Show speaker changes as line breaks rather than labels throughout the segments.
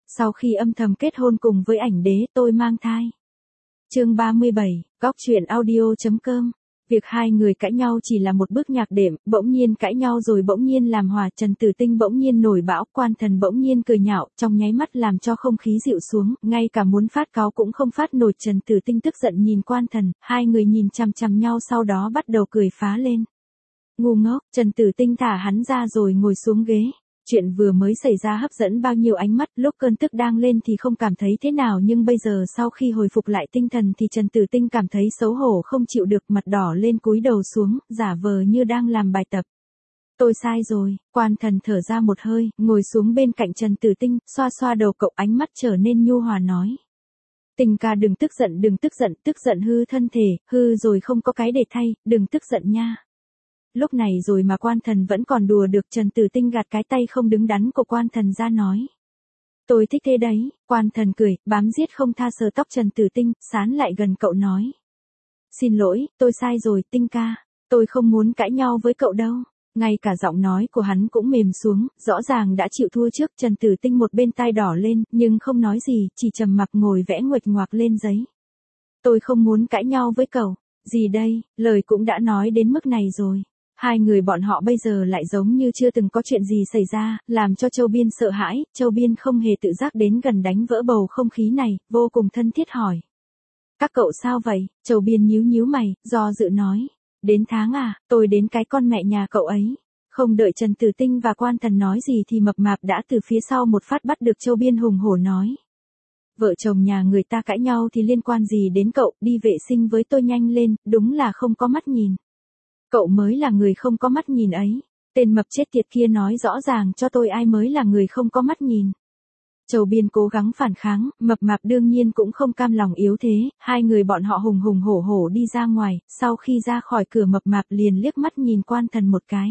Sau khi âm thầm kết hôn cùng với ảnh đế, tôi mang thai. Chương 37, góc truyện audio.com. Việc hai người cãi nhau chỉ là một bước nhạc đệm, bỗng nhiên cãi nhau rồi bỗng nhiên làm hòa, Trần Tử Tinh bỗng nhiên nổi bão, Quan Thần bỗng nhiên cười nhạo, trong nháy mắt làm cho không khí dịu xuống, ngay cả muốn phát cáu cũng không phát nổi. Trần Tử Tinh tức giận nhìn Quan Thần, hai người nhìn chằm chằm nhau sau đó bắt đầu cười phá lên. Ngu ngốc, Trần Tử Tinh thả hắn ra rồi ngồi xuống ghế. Chuyện vừa mới xảy ra hấp dẫn bao nhiêu ánh mắt, lúc cơn tức đang lên thì không cảm thấy thế nào, nhưng bây giờ sau khi hồi phục lại tinh thần thì Trần Tử Tinh cảm thấy xấu hổ không chịu được, mặt đỏ lên cúi đầu xuống, giả vờ như đang làm bài tập. Tôi sai rồi. Quan Thần thở ra một hơi, ngồi xuống bên cạnh Trần Tử Tinh, xoa xoa đầu cậu, ánh mắt trở nên nhu hòa nói. Tình ca đừng tức giận, tức giận hư thân thể, hư rồi không có cái để thay, đừng tức giận nha. Lúc này rồi mà Quan Thần vẫn còn đùa được. Trần Tử Tinh gạt cái tay không đứng đắn của Quan Thần ra nói. Tôi thích thế đấy. Quan Thần cười, bám giết không tha sờ tóc Trần Tử Tinh, sán lại gần cậu nói. Xin lỗi, tôi sai rồi, Tinh ca. Tôi không muốn cãi nhau với cậu đâu. Ngay cả giọng nói của hắn cũng mềm xuống, rõ ràng đã chịu thua trước. Trần Tử Tinh một bên tai đỏ lên, nhưng không nói gì, chỉ trầm mặc ngồi vẽ nguệch ngoạc lên giấy. Tôi không muốn cãi nhau với cậu. Gì đây, lời cũng đã nói đến mức này rồi. Hai người bọn họ bây giờ lại giống như chưa từng có chuyện gì xảy ra, làm cho Châu Biên sợ hãi. Châu Biên không hề tự giác đến gần đánh vỡ bầu không khí này, vô cùng thân thiết hỏi. Các cậu sao vậy? Châu Biên nhíu mày, do dự nói. Đến tháng à, tôi đến cái con mẹ nhà cậu ấy. Không đợi Trần Tử Tinh và Quan Thần nói gì thì Mập Mạp đã từ phía sau một phát bắt được Châu Biên hùng hổ nói. Vợ chồng nhà người ta cãi nhau thì liên quan gì đến cậu, đi vệ sinh với tôi nhanh lên, đúng là không có mắt nhìn. Cậu mới là người không có mắt nhìn ấy. Tên mập chết tiệt kia nói rõ ràng cho tôi ai mới là người không có mắt nhìn. Châu Biên cố gắng phản kháng, Mập Mạp đương nhiên cũng không cam lòng yếu thế, hai người bọn họ hùng hổ đi ra ngoài, sau khi ra khỏi cửa Mập Mạp liền liếc mắt nhìn Quan Thần một cái.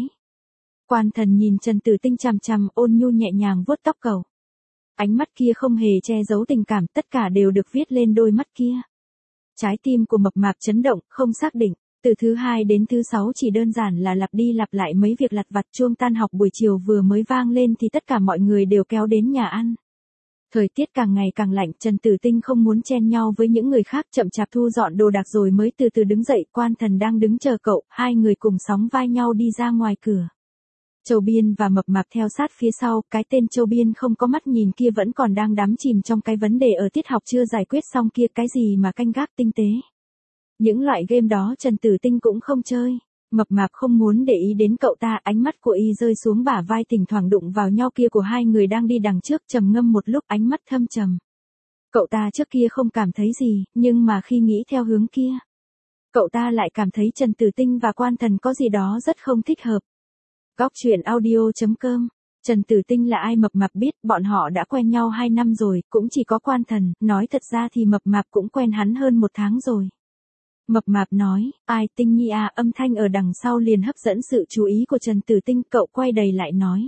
Quan Thần nhìn Trần Tử Tinh chằm chằm, ôn nhu nhẹ nhàng vuốt tóc cậu. Ánh mắt kia không hề che giấu tình cảm, tất cả đều được viết lên đôi mắt kia. Trái tim của Mập Mạp chấn động, không xác định. Từ thứ 2 đến thứ 6 chỉ đơn giản là lặp đi lặp lại mấy việc lặt vặt. Chuông tan học buổi chiều vừa mới vang lên thì tất cả mọi người đều kéo đến nhà ăn. Thời tiết càng ngày càng lạnh, Trần Tử Tinh không muốn chen nhau với những người khác, chậm chạp thu dọn đồ đạc rồi mới từ từ đứng dậy. Quan Thần đang đứng chờ cậu, hai người cùng sóng vai nhau đi ra ngoài cửa. Châu Biên và Mập Mạp theo sát phía sau, cái tên Châu Biên không có mắt nhìn kia vẫn còn đang đắm chìm trong cái vấn đề ở tiết học chưa giải quyết xong kia, cái gì mà canh gác tinh tế. Những loại game đó Trần Tử Tinh cũng không chơi. Mập Mạp không muốn để ý đến cậu ta, ánh mắt của y rơi xuống bả vai thỉnh thoảng đụng vào nhau kia của hai người đang đi đằng trước, trầm ngâm một lúc, ánh mắt thâm trầm. Cậu ta trước kia không cảm thấy gì, nhưng mà khi nghĩ theo hướng kia, cậu ta lại cảm thấy Trần Tử Tinh và Quan Thần có gì đó rất không thích hợp. Góc truyện audio.com. Trần Tử Tinh là ai Mập Mạp biết, bọn họ đã quen nhau 2 năm rồi, cũng chỉ có Quan Thần, nói thật ra thì Mập Mạp cũng quen hắn hơn 1 tháng rồi. Mập Mạp nói, ai Tinh Nhi à, âm thanh ở đằng sau liền hấp dẫn sự chú ý của Trần Tử Tinh, cậu quay đầy lại nói.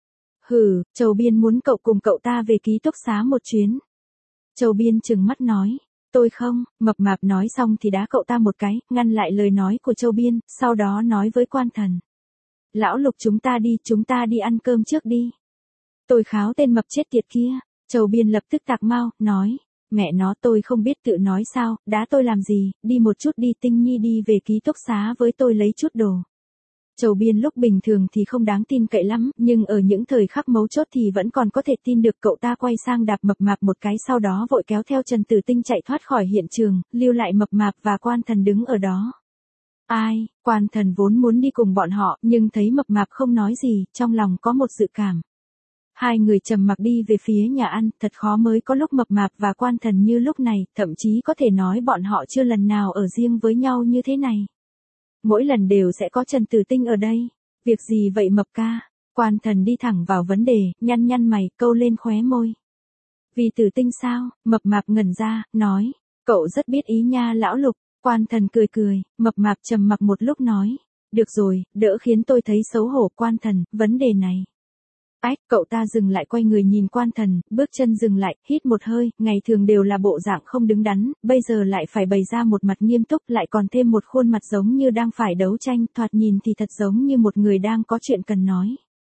Hừ, Châu Biên muốn cậu cùng cậu ta về ký túc xá một chuyến. Châu Biên trừng mắt nói, tôi không. Mập Mạp nói xong thì đá cậu ta một cái, ngăn lại lời nói của Châu Biên, sau đó nói với Quan Thần. Lão Lục, chúng ta đi ăn cơm trước đi. Tôi kháo tên mập chết tiệt kia. Châu Biên lập tức tạc mau, nói. Mẹ nó, tôi không biết tự nói sao, đá tôi làm gì, đi một chút đi. Tinh Nhi đi về ký túc xá với tôi lấy chút đồ. Châu Biên lúc bình thường thì không đáng tin cậy lắm, nhưng ở những thời khắc mấu chốt thì vẫn còn có thể tin được. Cậu ta quay sang đạp Mập Mạp một cái, sau đó vội kéo theo Trần Tử Tinh chạy thoát khỏi hiện trường, lưu lại Mập Mạp và Quan Thần đứng ở đó. Ai, Quan Thần vốn muốn đi cùng bọn họ, nhưng thấy Mập Mạp không nói gì, trong lòng có một dự cảm. Hai người trầm mặc đi về phía nhà ăn, thật khó mới có lúc Mập Mạp và Quan Thần như lúc này, thậm chí có thể nói bọn họ chưa lần nào ở riêng với nhau như thế này. Mỗi lần đều sẽ có Trần Tử Tinh ở đây. Việc gì vậy Mập ca? Quan Thần đi thẳng vào vấn đề, nhăn mày, câu lên khóe môi. Vì Tử Tinh sao? Mập Mạp ngẩn ra, nói. Cậu rất biết ý nha Lão Lục. Quan Thần cười, Mập Mạp trầm mặc một lúc nói. Được rồi, đỡ khiến tôi thấy xấu hổ. Quan Thần, vấn đề này. Ách, cậu ta dừng lại, quay người nhìn Quan Thần, bước chân dừng lại, hít một hơi, ngày thường đều là bộ dạng không đứng đắn, bây giờ lại phải bày ra một mặt nghiêm túc, lại còn thêm một khuôn mặt giống như đang phải đấu tranh, thoạt nhìn thì thật giống như một người đang có chuyện cần nói.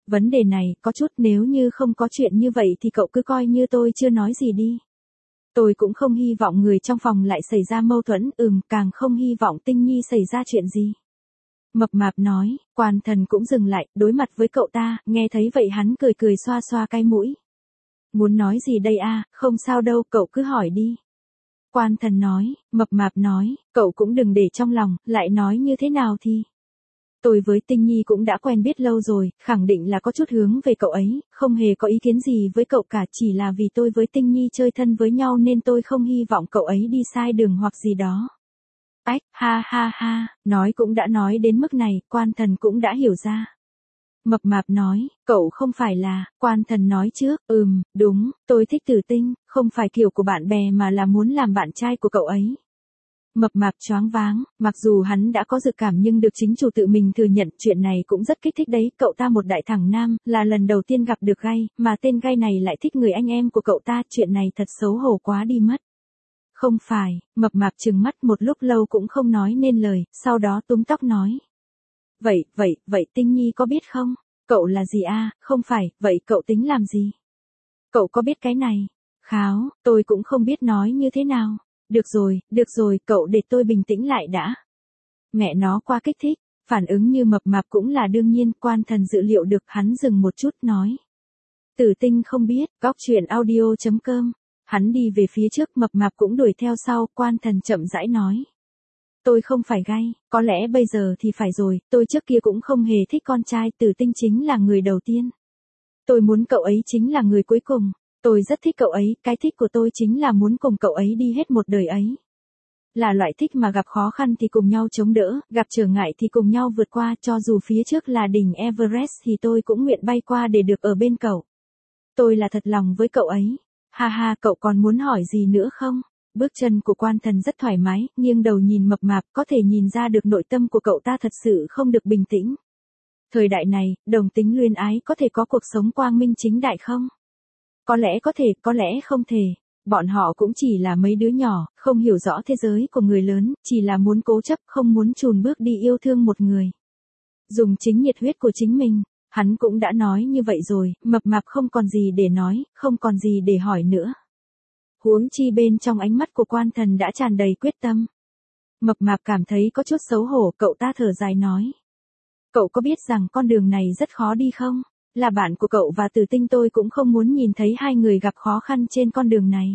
Vấn đề này, có chút nếu như không có chuyện như vậy thì cậu cứ coi như tôi chưa nói gì đi. Tôi cũng không hy vọng người trong phòng lại xảy ra mâu thuẫn, càng không hy vọng Tinh Nhi xảy ra chuyện gì. Mập mạp nói, Quan Thần cũng dừng lại, đối mặt với cậu ta, nghe thấy vậy hắn cười cười xoa xoa cái mũi. Muốn nói gì đây à, không sao đâu, cậu cứ hỏi đi. Quan Thần nói, mập mạp nói, cậu cũng đừng để trong lòng, lại nói như thế nào thì. Tôi với Tinh Nhi cũng đã quen biết lâu rồi, khẳng định là có chút hướng về cậu ấy, không hề có ý kiến gì với cậu cả, chỉ là vì tôi với Tinh Nhi chơi thân với nhau nên tôi không hy vọng cậu ấy đi sai đường hoặc gì đó. Ách, ha ha ha, nói cũng đã nói đến mức này, Quan Thần cũng đã hiểu ra. Mập mạp nói, cậu không phải là, Quan Thần nói trước, đúng, tôi thích Tử Tinh, không phải kiểu của bạn bè mà là muốn làm bạn trai của cậu ấy. Mập mạp choáng váng, mặc dù hắn đã có dự cảm nhưng được chính chủ tự mình thừa nhận chuyện này cũng rất kích thích đấy, cậu ta một đại thẳng nam, là lần đầu tiên gặp được gay, mà tên gay này lại thích người anh em của cậu ta, chuyện này thật xấu hổ quá đi mất. Không phải, mập mạp trừng mắt một lúc lâu cũng không nói nên lời, sau đó túm tóc nói. Vậy Tinh Nhi có biết không? Cậu là gì à, không phải, vậy cậu tính làm gì? Cậu có biết cái này? Kháo, tôi cũng không biết nói như thế nào. Được rồi, cậu để tôi bình tĩnh lại đã. Mẹ nó quá kích thích, phản ứng như mập mạp cũng là đương nhiên, Quan Thần dự liệu được, hắn dừng một chút nói. Tử Tinh không biết, góc chuyện audio.com. Hắn đi về phía trước, mập mạp cũng đuổi theo sau, Quan Thần chậm rãi nói. Tôi không phải gay, có lẽ bây giờ thì phải rồi, tôi trước kia cũng không hề thích con trai, Tử Tinh chính là người đầu tiên. Tôi muốn cậu ấy chính là người cuối cùng. Tôi rất thích cậu ấy, cái thích của tôi chính là muốn cùng cậu ấy đi hết một đời ấy. Là loại thích mà gặp khó khăn thì cùng nhau chống đỡ, gặp trở ngại thì cùng nhau vượt qua, cho dù phía trước là đỉnh Everest thì tôi cũng nguyện bay qua để được ở bên cậu. Tôi là thật lòng với cậu ấy. Ha ha, cậu còn muốn hỏi gì nữa không? Bước chân của Quan Thần rất thoải mái, nghiêng đầu nhìn mập mạp, có thể nhìn ra được nội tâm của cậu ta thật sự không được bình tĩnh. Thời đại này, đồng tính luyến ái có thể có cuộc sống quang minh chính đại không? Có lẽ có thể, có lẽ không thể. Bọn họ cũng chỉ là mấy đứa nhỏ, không hiểu rõ thế giới của người lớn, chỉ là muốn cố chấp, không muốn chùn bước đi yêu thương một người. Dùng chính nhiệt huyết của chính mình, hắn cũng đã nói như vậy rồi, mập mạp không còn gì để nói, không còn gì để hỏi nữa. Huống chi bên trong ánh mắt của Quan Thần đã tràn đầy quyết tâm. Mập mạp cảm thấy có chút xấu hổ, cậu ta thở dài nói. Cậu có biết rằng con đường này rất khó đi không? Là bạn của cậu và Tử Tinh, tôi cũng không muốn nhìn thấy hai người gặp khó khăn trên con đường này.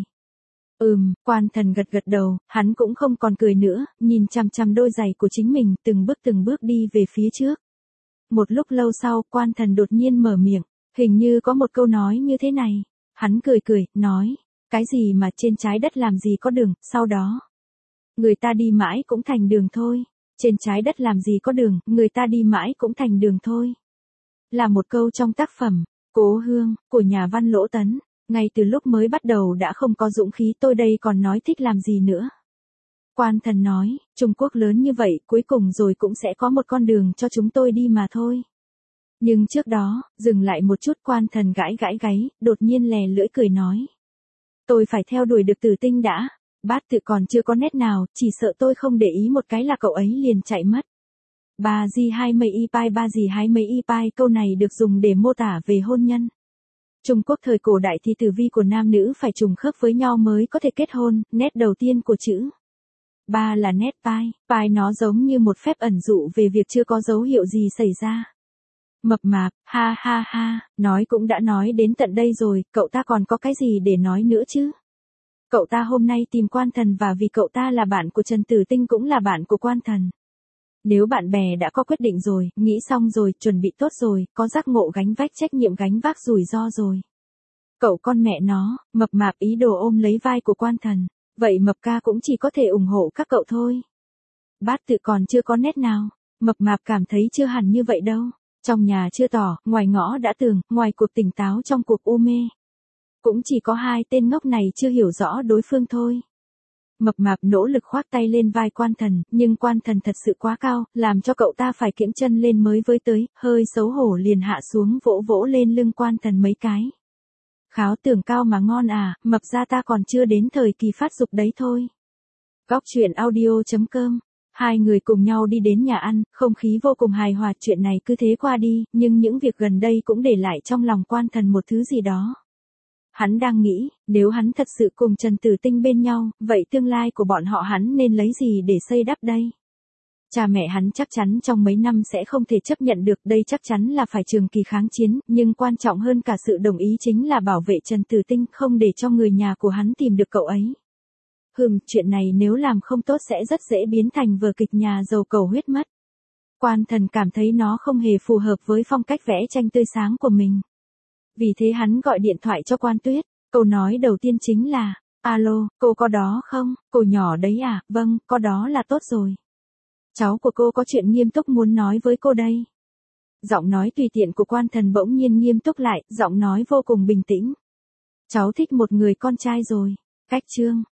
Quan Thần gật gật đầu, hắn cũng không còn cười nữa, nhìn chằm chằm đôi giày của chính mình, từng bước đi về phía trước. Một lúc lâu sau, Quan Thần đột nhiên mở miệng, hình như có một câu nói như thế này. Hắn cười, nói, cái gì mà trên trái đất làm gì có đường, sau đó. Người ta đi mãi cũng thành đường thôi. Trên trái đất làm gì có đường, người ta đi mãi cũng thành đường thôi. Là một câu trong tác phẩm, Cố Hương, của nhà văn Lỗ Tấn. Ngay từ lúc mới bắt đầu đã không có dũng khí, tôi đây còn nói thích làm gì nữa. Quan Thần nói, Trung Quốc lớn như vậy, cuối cùng rồi cũng sẽ có một con đường cho chúng tôi đi mà thôi. Nhưng trước đó, dừng lại một chút, Quan Thần gãi gáy, đột nhiên lè lưỡi cười nói. Tôi phải theo đuổi được Tử Tinh đã. Bát tự còn chưa có nét nào, chỉ sợ tôi không để ý một cái là cậu ấy liền chạy mất. Ba gì hai mấy y pai, câu này được dùng để mô tả về hôn nhân. Trung Quốc thời cổ đại thì tử vi của nam nữ phải trùng khớp với nhau mới có thể kết hôn, nét đầu tiên của chữ ba là nét pai nó giống như một phép ẩn dụ về việc chưa có dấu hiệu gì xảy ra. Mập mạp, ha ha, nói cũng đã nói đến tận đây rồi, cậu ta còn có cái gì để nói nữa chứ? Cậu ta hôm nay tìm Quan Thần và vì cậu ta là bạn của Trần Tử Tinh cũng là bạn của Quan Thần. Nếu bạn bè đã có quyết định rồi, nghĩ xong rồi, chuẩn bị tốt rồi, có giác ngộ gánh vác trách nhiệm gánh vác rủi ro rồi. Cậu con mẹ nó, mập mạp ý đồ ôm lấy vai của Quan Thần. Vậy mập ca cũng chỉ có thể ủng hộ các cậu thôi. Bát tự còn chưa có nét nào. Mập mạp cảm thấy chưa hẳn như vậy đâu. Trong nhà chưa tỏ, ngoài ngõ đã tường, ngoài cuộc tỉnh táo trong cuộc u mê. Cũng chỉ có hai tên ngốc này chưa hiểu rõ đối phương thôi. Mập mạp nỗ lực khoác tay lên vai Quan Thần, nhưng Quan Thần thật sự quá cao, làm cho cậu ta phải kiễng chân lên mới với tới, hơi xấu hổ liền hạ xuống vỗ lên lưng Quan Thần mấy cái. Kháo tưởng cao mà ngon à, mập ra ta còn chưa đến thời kỳ phát dục đấy thôi. Góc chuyện audio.com Hai người cùng nhau đi đến nhà ăn, không khí vô cùng hài hòa, chuyện này cứ thế qua đi, nhưng những việc gần đây cũng để lại trong lòng Quan Thần một thứ gì đó. Hắn đang nghĩ, nếu hắn thật sự cùng Trần Tử Tinh bên nhau, vậy tương lai của bọn họ hắn nên lấy gì để xây đắp đây? Cha mẹ hắn chắc chắn trong mấy năm sẽ không thể chấp nhận được, đây chắc chắn là phải trường kỳ kháng chiến, nhưng quan trọng hơn cả sự đồng ý chính là bảo vệ Trần Tử Tinh, không để cho người nhà của hắn tìm được cậu ấy. Chuyện này nếu làm không tốt sẽ rất dễ biến thành vở kịch nhà giàu cầu huyết mất. Quan Thần cảm thấy nó không hề phù hợp với phong cách vẽ tranh tươi sáng của mình. Vì thế hắn gọi điện thoại cho Quan Tuyết, câu nói đầu tiên chính là, alo, cô có đó không, cô nhỏ đấy à, vâng, có đó là tốt rồi. Cháu của cô có chuyện nghiêm túc muốn nói với cô đây. Giọng nói tùy tiện của Quan Thần bỗng nhiên nghiêm túc lại, giọng nói vô cùng bình tĩnh. Cháu thích một người con trai rồi. Cách chương